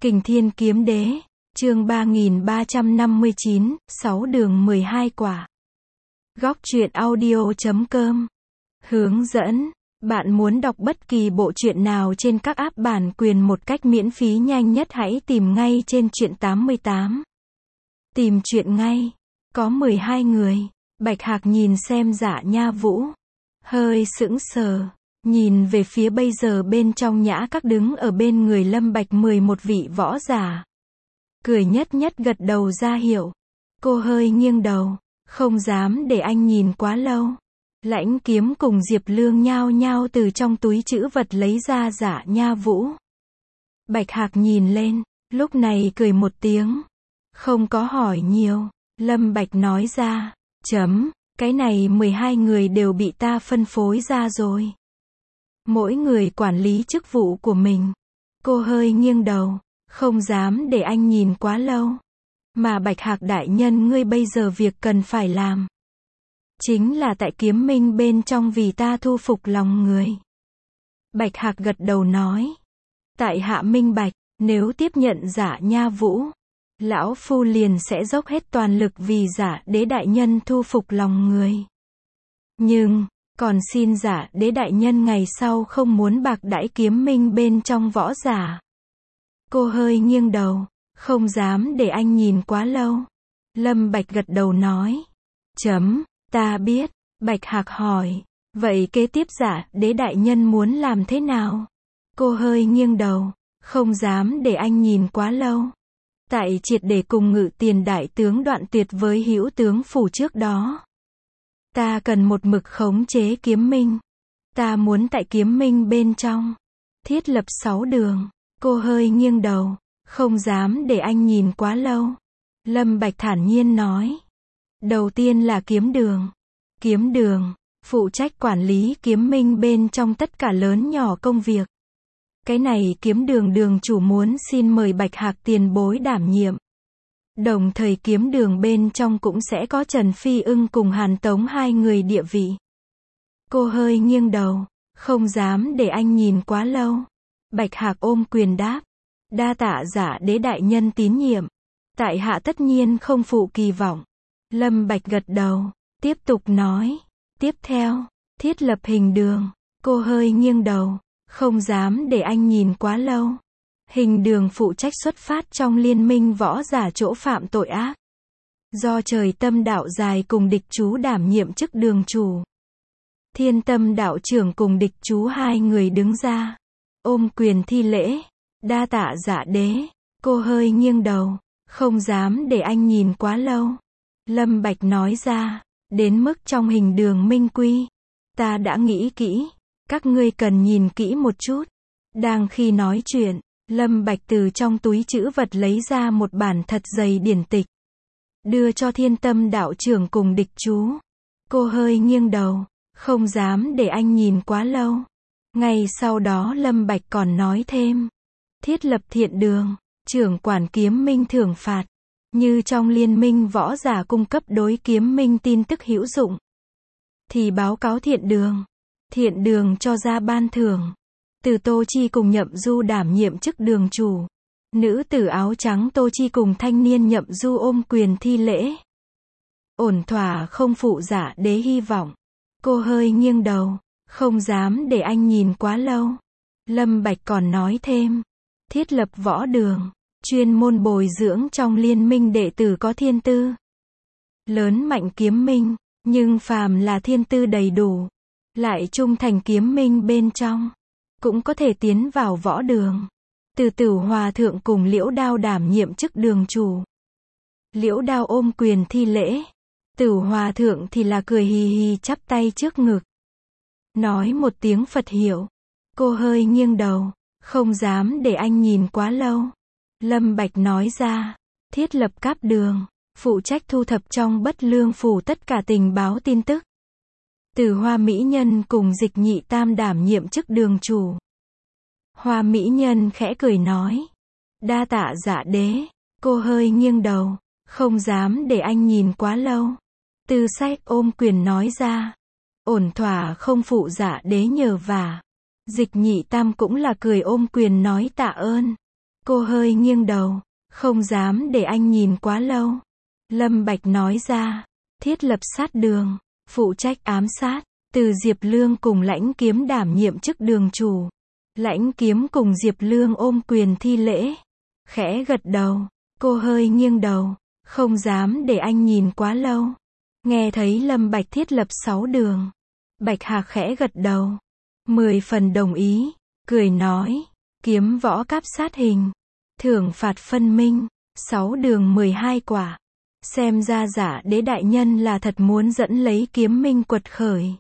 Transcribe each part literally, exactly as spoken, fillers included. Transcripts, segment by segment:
Kình Thiên Kiếm Đế, chương ba nghìn ba trăm năm mươi chín, sáu đường mười hai quả. Góc truyện audio chấm com. Hướng dẫn. Bạn muốn đọc bất kỳ bộ truyện nào trên các app bản quyền một cách miễn phí nhanh nhất hãy tìm ngay trên truyện tám mươi tám. Tìm truyện ngay. Có mười hai người. Bạch Hạc nhìn xem Dạ Nha Vũ. Hơi sững sờ. Nhìn về phía bây giờ bên trong nhã các đứng ở bên người Lâm Bạch mười một vị võ giả. Cười nhất nhất gật đầu ra hiệu. Cô hơi nghiêng đầu. Không dám để anh nhìn quá lâu. Lãnh Kiếm cùng Diệp Lương nhao nhao từ trong túi trữ vật lấy ra Dạ Nha Vũ. Bạch Hạc nhìn lên, lúc này cười một tiếng. Không có hỏi nhiều, Lâm Bạch nói ra, chấm, cái này mười hai người đều bị ta phân phối ra rồi. Mỗi người quản lý chức vụ của mình. Cô hơi nghiêng đầu, không dám để anh nhìn quá lâu. Mà Bạch Hạc đại nhân ngươi bây giờ việc cần phải làm. Chính là tại Kiếm Minh bên trong vì ta thu phục lòng người. Bạch Hạc gật đầu nói. Tại hạ minh bạch, nếu tiếp nhận Dạ Nha Vũ, lão phu liền sẽ dốc hết toàn lực vì Dạ Đế đại nhân thu phục lòng người. Nhưng, còn xin Dạ Đế đại nhân ngày sau không muốn bạc đãi Kiếm Minh bên trong võ giả. Cô hơi nghiêng đầu, không dám để anh nhìn quá lâu. Lâm Bạch gật đầu nói. Chấm, ta biết. Bạch Hạc hỏi. Vậy kế tiếp Dạ Đế đại nhân muốn làm thế nào? Cô hơi nghiêng đầu, không dám để anh nhìn quá lâu. Tại triệt để cùng Ngự Tiền đại tướng đoạn tuyệt với Hữu tướng phủ trước đó. Ta cần một mực khống chế Kiếm Minh. Ta muốn tại Kiếm Minh bên trong thiết lập sáu đường. Cô hơi nghiêng đầu, không dám để anh nhìn quá lâu. Lâm Bạch thản nhiên nói. Đầu tiên là kiếm đường. Kiếm đường, phụ trách quản lý Kiếm Minh bên trong tất cả lớn nhỏ công việc. Cái này kiếm đường đường chủ muốn xin mời Bạch Hạc tiền bối đảm nhiệm. Đồng thời kiếm đường bên trong cũng sẽ có Trần Phi Ưng cùng Hàn Tống hai người địa vị. Cô hơi nghiêng đầu, không dám để anh nhìn quá lâu. Bạch Hạc ôm quyền đáp. Đa tạ Dạ Đế đại nhân tín nhiệm. Tại hạ tất nhiên không phụ kỳ vọng. Lâm Bạch gật đầu, tiếp tục nói. Tiếp theo, thiết lập hình đường. Cô hơi nghiêng đầu, không dám để anh nhìn quá lâu. Hình đường phụ trách xuất phát trong liên minh võ giả chỗ phạm tội ác. Do Trời Tâm đạo dài cùng Địch Chú đảm nhiệm chức đường chủ. Thiên Tâm đạo trưởng cùng Địch Chú hai người đứng ra. Ôm quyền thi lễ. Đa tạ Dạ Đế. Cô hơi nghiêng đầu, không dám để anh nhìn quá lâu. Lâm Bạch nói ra. Đến mức trong hình đường minh quy. Ta đã nghĩ kỹ. Các ngươi cần nhìn kỹ một chút. Đang khi nói chuyện, Lâm Bạch từ trong túi trữ vật lấy ra một bản thật dày điển tịch. Đưa cho Thiên Tâm đạo trưởng cùng Địch Chú. Cô hơi nghiêng đầu, không dám để anh nhìn quá lâu. Ngay sau đó Lâm Bạch còn nói thêm. Thiết lập thiện đường, trưởng quản Kiếm Minh thưởng phạt. Như trong liên minh võ giả cung cấp đối Kiếm Minh tin tức hữu dụng. Thì báo cáo thiện đường. Thiện đường cho ra ban thưởng. Từ Tô Chi cùng Nhậm Du đảm nhiệm chức đường chủ. Nữ tử áo trắng Tô Chi cùng thanh niên Nhậm Du ôm quyền thi lễ. Ổn thỏa không phụ Dạ Đế hy vọng. Cô hơi nghiêng đầu, không dám để anh nhìn quá lâu. Lâm Bạch còn nói thêm. Thiết lập võ đường. Chuyên môn bồi dưỡng trong liên minh đệ tử có thiên tư. Lớn mạnh Kiếm Minh. Nhưng phàm là thiên tư đầy đủ. Lại trung thành Kiếm Minh bên trong. Cũng có thể tiến vào võ đường. Từ Tử Hòa thượng cùng Liễu Đao đảm nhiệm chức đường chủ. Liễu Đao ôm quyền thi lễ. Tử Hòa thượng thì là cười hì hì chắp tay trước ngực. Nói một tiếng Phật hiệu. Cô hơi nghiêng đầu, không dám để anh nhìn quá lâu. Lâm Bạch nói ra. Thiết lập cáp đường. Phụ trách thu thập trong Bất Lương phủ tất cả tình báo tin tức. Từ Hoa Mỹ Nhân cùng Dịch Nhị Tam đảm nhiệm chức đường chủ. Hoa Mỹ Nhân khẽ cười nói. Đa tạ Dạ Đế. Cô hơi nghiêng đầu, không dám để anh nhìn quá lâu. Từ Sách ôm quyền nói ra. Ổn thỏa không phụ Dạ Đế nhờ vả. Dịch Nhị Tam cũng là cười ôm quyền nói tạ ơn. Cô hơi nghiêng đầu, không dám để anh nhìn quá lâu. Lâm Bạch nói ra, thiết lập sát đường, phụ trách ám sát, từ Diệp Lương cùng Lãnh Kiếm đảm nhiệm chức đường chủ. Lãnh Kiếm cùng Diệp Lương ôm quyền thi lễ, khẽ gật đầu, cô hơi nghiêng đầu, không dám để anh nhìn quá lâu. Nghe thấy Lâm Bạch thiết lập sáu đường, Bạch Hạc khẽ gật đầu, mười phần đồng ý, cười nói, kiếm võ cáp sát hình, thưởng phạt phân minh, sáu đường mười hai quả. Xem ra Giả Đế đại nhân là thật muốn dẫn lấy kiếm minh quật khởi.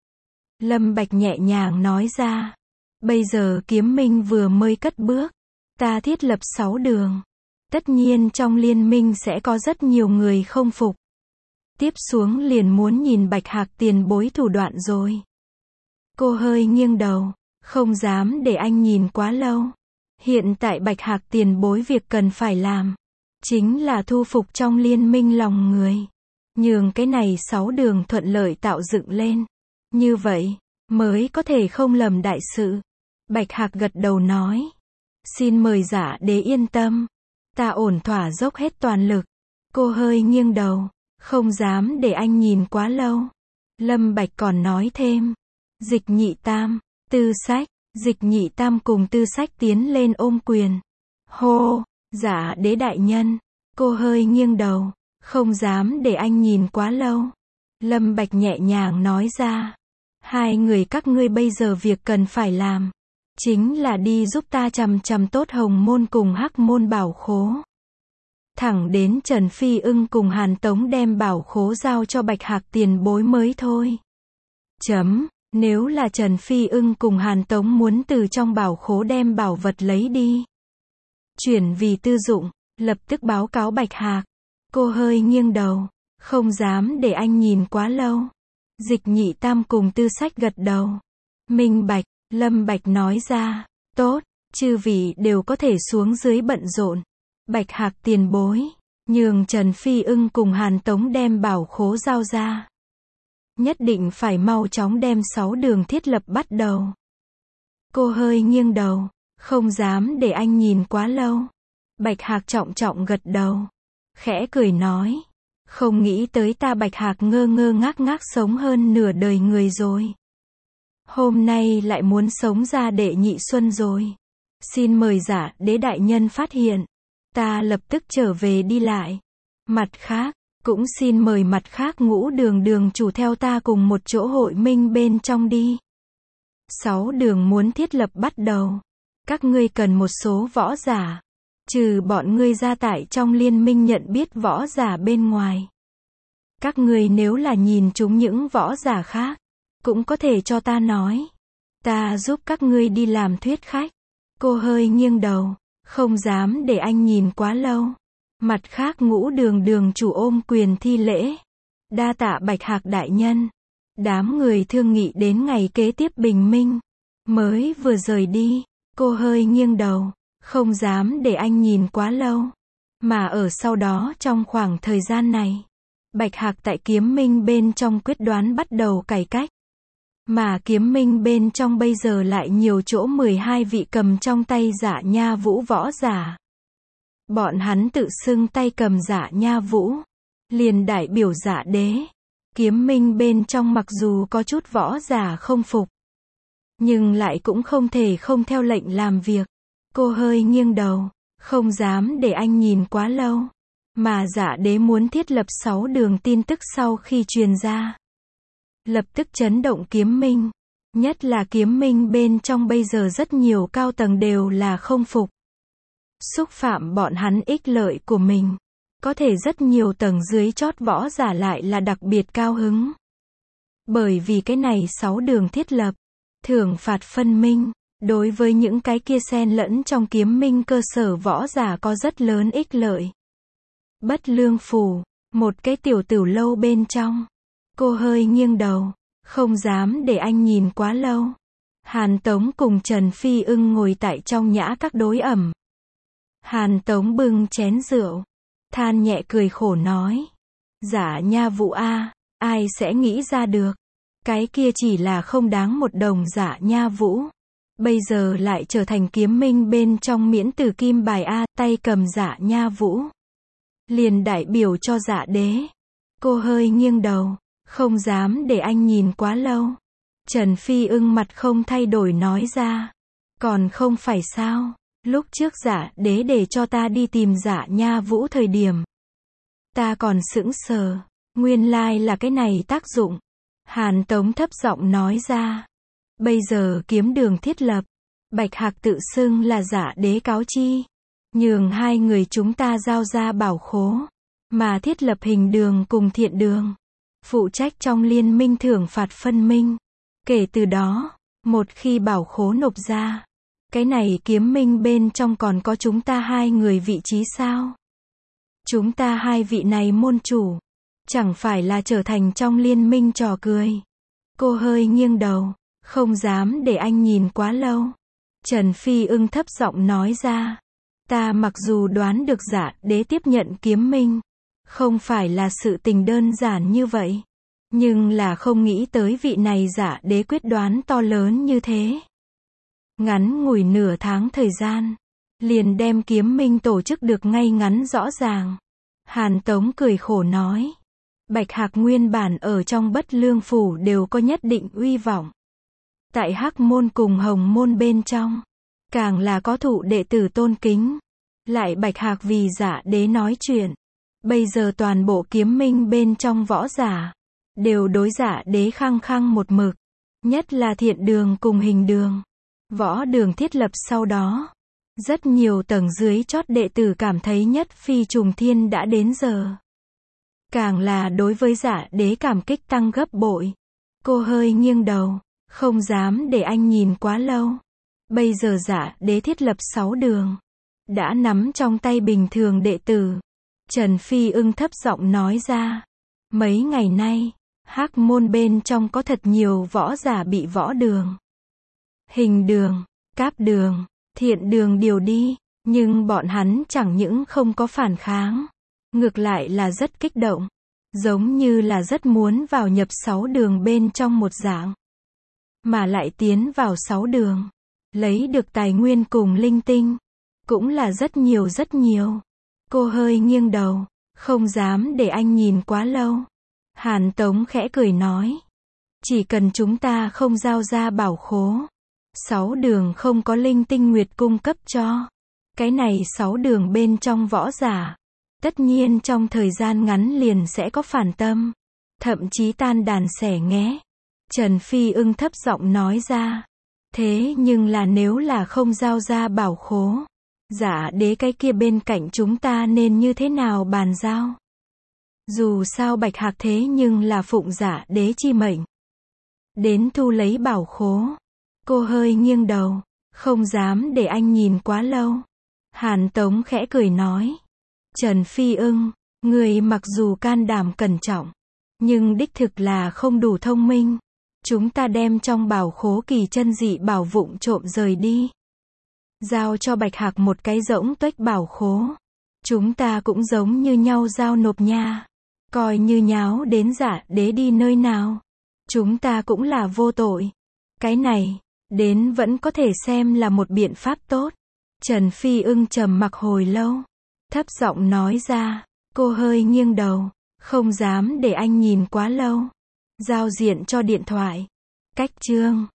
Lâm Bạch nhẹ nhàng nói ra, bây giờ kiếm minh vừa mới cất bước, ta thiết lập sáu đường. Tất nhiên trong liên minh sẽ có rất nhiều người không phục. Tiếp xuống liền muốn nhìn Bạch Hạc tiền bối thủ đoạn rồi. Cô hơi nghiêng đầu, không dám để anh nhìn quá lâu. Hiện tại Bạch Hạc tiền bối việc cần phải làm, chính là thu phục trong liên minh lòng người. Nhường cái này sáu đường thuận lợi tạo dựng lên. Như vậy, mới có thể không lầm đại sự. Bạch Hạc gật đầu nói, xin mời Giả Đế yên tâm. Ta ổn thỏa dốc hết toàn lực. Cô hơi nghiêng đầu, không dám để anh nhìn quá lâu. Lâm Bạch còn nói thêm, Dịch Nhị Tam, Tư Sách, Dịch Nhị Tam cùng Tư Sách tiến lên ôm quyền. Hô, Giả Đế đại nhân. Cô hơi nghiêng đầu, không dám để anh nhìn quá lâu. Lâm Bạch nhẹ nhàng nói ra, hai người các ngươi bây giờ việc cần phải làm, chính là đi giúp ta chằm chằm tốt Hồng Môn cùng Hắc Môn bảo khố. Thẳng đến Trần Phi Ưng cùng Hàn Tống đem bảo khố giao cho Bạch Hạc tiền bối mới thôi. Chấm, nếu là Trần Phi Ưng cùng Hàn Tống muốn từ trong bảo khố đem bảo vật lấy đi, chuyển vì tư dụng, lập tức báo cáo Bạch Hạc. Cô hơi nghiêng đầu, không dám để anh nhìn quá lâu. Dịch Nhị Tam cùng Tư Sách gật đầu. Minh bạch, Lâm Bạch nói ra, tốt, chư vị đều có thể xuống dưới bận rộn. Bạch Hạc tiền bối, nhường Trần Phi Ưng cùng Hàn Tống đem bảo khố giao ra. Nhất định phải mau chóng đem sáu đường thiết lập bắt đầu. Cô hơi nghiêng đầu, không dám để anh nhìn quá lâu. Bạch Hạc trọng trọng gật đầu, khẽ cười nói, không nghĩ tới ta Bạch Hạc ngơ ngơ ngác ngác sống hơn nửa đời người rồi. Hôm nay lại muốn sống ra đệ nhị xuân rồi. Xin mời Giả Đế đại nhân phát hiện, ta lập tức trở về đi lại. Mặt khác, cũng xin mời mặt khác ngũ đường đường chủ theo ta cùng một chỗ hội minh bên trong đi. Sáu đường muốn thiết lập bắt đầu. Các ngươi cần một số võ giả. Trừ bọn ngươi ra tại trong liên minh nhận biết võ giả bên ngoài. Các ngươi nếu là nhìn chúng những võ giả khác, cũng có thể cho ta nói. Ta giúp các ngươi đi làm thuyết khách. Cô hơi nghiêng đầu, không dám để anh nhìn quá lâu. Mặt khác ngũ đường đường chủ ôm quyền thi lễ. Đa tạ Bạch Hạc đại nhân. Đám người thương nghị đến ngày kế tiếp bình minh. Mới vừa rời đi, cô hơi nghiêng đầu, không dám để anh nhìn quá lâu. Mà ở sau đó trong khoảng thời gian này, Bạch Hạc tại kiếm minh bên trong quyết đoán bắt đầu cải cách. Mà kiếm minh bên trong bây giờ lại nhiều chỗ mười hai vị cầm trong tay Giả Nha Vũ võ giả. Bọn hắn tự xưng tay cầm Giả Nha Vũ, liền đại biểu Giả Đế. Kiếm minh bên trong mặc dù có chút võ giả không phục, nhưng lại cũng không thể không theo lệnh làm việc. Cô hơi nghiêng đầu, không dám để anh nhìn quá lâu. Mà Giả Đế muốn thiết lập sáu đường tin tức sau khi truyền ra, lập tức chấn động kiếm minh. Nhất là kiếm minh bên trong bây giờ rất nhiều cao tầng đều là không phục. Xúc phạm bọn hắn ích lợi của mình. Có thể rất nhiều tầng dưới chót võ giả lại là đặc biệt cao hứng. Bởi vì cái này sáu đường thiết lập, thưởng phạt phân minh, đối với những cái kia xen lẫn trong kiếm minh cơ sở võ giả có rất lớn ích lợi. Bất Lương Phủ, một cái tiểu tửu lâu bên trong. Cô hơi nghiêng đầu, không dám để anh nhìn quá lâu. Hàn Tống cùng Trần Phi Ưng ngồi tại trong nhã các đối ẩm. Hàn Tống bưng chén rượu, than nhẹ cười khổ nói, Giả Nha Vũ a, ai sẽ nghĩ ra được, cái kia chỉ là không đáng một đồng Giả Nha Vũ. bây giờ lại trở thành kiếm minh bên trong miễn tử kim bài a, tay cầm Dạ Nha Vũ. Liền đại biểu cho Dạ Đế. Cô hơi nghiêng đầu, không dám để anh nhìn quá lâu. Trần Phi Ưng mặt không thay đổi nói ra. Còn không phải sao, lúc trước Dạ Đế để cho ta đi tìm Dạ Nha Vũ thời điểm. Ta còn sững sờ, nguyên lai là cái này tác dụng. Hàn Tống thấp giọng nói ra. Bây giờ kiếm đường thiết lập, Bạch Hạc tự xưng là Dạ Đế cáo chi. Nhường hai người chúng ta giao ra bảo khố, mà thiết lập hình đường cùng thiện đường. Phụ trách trong liên minh thưởng phạt phân minh. Kể từ đó, một khi bảo khố nộp ra, cái này kiếm minh bên trong còn có chúng ta hai người vị trí sao? Chúng ta hai vị này môn chủ, chẳng phải là trở thành trong liên minh trò cười. Cô hơi nghiêng đầu, không dám để anh nhìn quá lâu. Trần Phi Ưng thấp giọng nói ra. Ta mặc dù đoán được Dạ Đế tiếp nhận kiếm minh, không phải là sự tình đơn giản như vậy. Nhưng là không nghĩ tới vị này Dạ Đế quyết đoán to lớn như thế. Ngắn ngủi nửa tháng thời gian, liền đem kiếm minh tổ chức được ngay ngắn rõ ràng. Hàn Tống cười khổ nói. Bạch Hạc nguyên bản ở trong Bất Lương Phủ đều có nhất định uy vọng. Tại Hắc Môn cùng Hồng Môn bên trong, càng là có thụ đệ tử tôn kính. Lại Bạch Hạc vì Dạ Đế nói chuyện. Bây giờ toàn bộ kiếm minh bên trong võ giả, đều đối Dạ Đế khăng khăng một mực. Nhất là thiện đường cùng hình đường. Võ đường thiết lập sau đó. Rất nhiều tầng dưới chót đệ tử cảm thấy nhất phi trùng thiên đã đến giờ. Càng là đối với Dạ Đế cảm kích tăng gấp bội. Cô hơi nghiêng đầu, không dám để anh nhìn quá lâu. Bây giờ Dạ Đế thiết lập sáu đường, đã nắm trong tay bình thường đệ tử. Trần Phi Ưng thấp giọng nói ra. Mấy ngày nay, Hắc Môn bên trong có thật nhiều võ giả bị võ đường, hình đường, cáp đường, thiện đường điều đi. Nhưng bọn hắn chẳng những không có phản kháng, ngược lại là rất kích động. Giống như là rất muốn vào nhập sáu đường bên trong một dạng. Mà lại tiến vào sáu đường, lấy được tài nguyên cùng linh tinh. Cũng là rất nhiều rất nhiều. Cô hơi nghiêng đầu, không dám để anh nhìn quá lâu. Hàn Tống khẽ cười nói. Chỉ cần chúng ta không giao ra bảo khố, sáu đường không có linh tinh nguyệt cung cấp cho. Cái này sáu đường bên trong võ giả, tất nhiên trong thời gian ngắn liền sẽ có phản tâm. Thậm chí tan đàn xẻ nghé. Trần Phi Ưng thấp giọng nói ra. Thế nhưng là nếu là không giao ra bảo khố, Dạ Đế cái kia bên cạnh chúng ta nên như thế nào bàn giao? Dù sao Bạch Hạc thế nhưng là phụng Dạ Đế chi mệnh. Đến thu lấy bảo khố. Cô hơi nghiêng đầu, không dám để anh nhìn quá lâu. Hàn Tống khẽ cười nói. Trần Phi Ưng, người mặc dù can đảm cẩn trọng, nhưng đích thực là không đủ thông minh. Chúng ta đem trong bảo khố kỳ chân dị bảo vụng trộm rời đi. Giao cho Bạch Hạc một cái rỗng tuếch bảo khố. Chúng ta cũng giống như nhau giao nộp nha. Coi như nháo đến Dạ Đế đi nơi nào. Chúng ta cũng là vô tội. Cái này, đến vẫn có thể xem là một biện pháp tốt. Trần Phi Ưng trầm mặc hồi lâu. Thấp giọng nói ra. Cô hơi nghiêng đầu, không dám để anh nhìn quá lâu. Giao diện cho điện thoại. Cách chương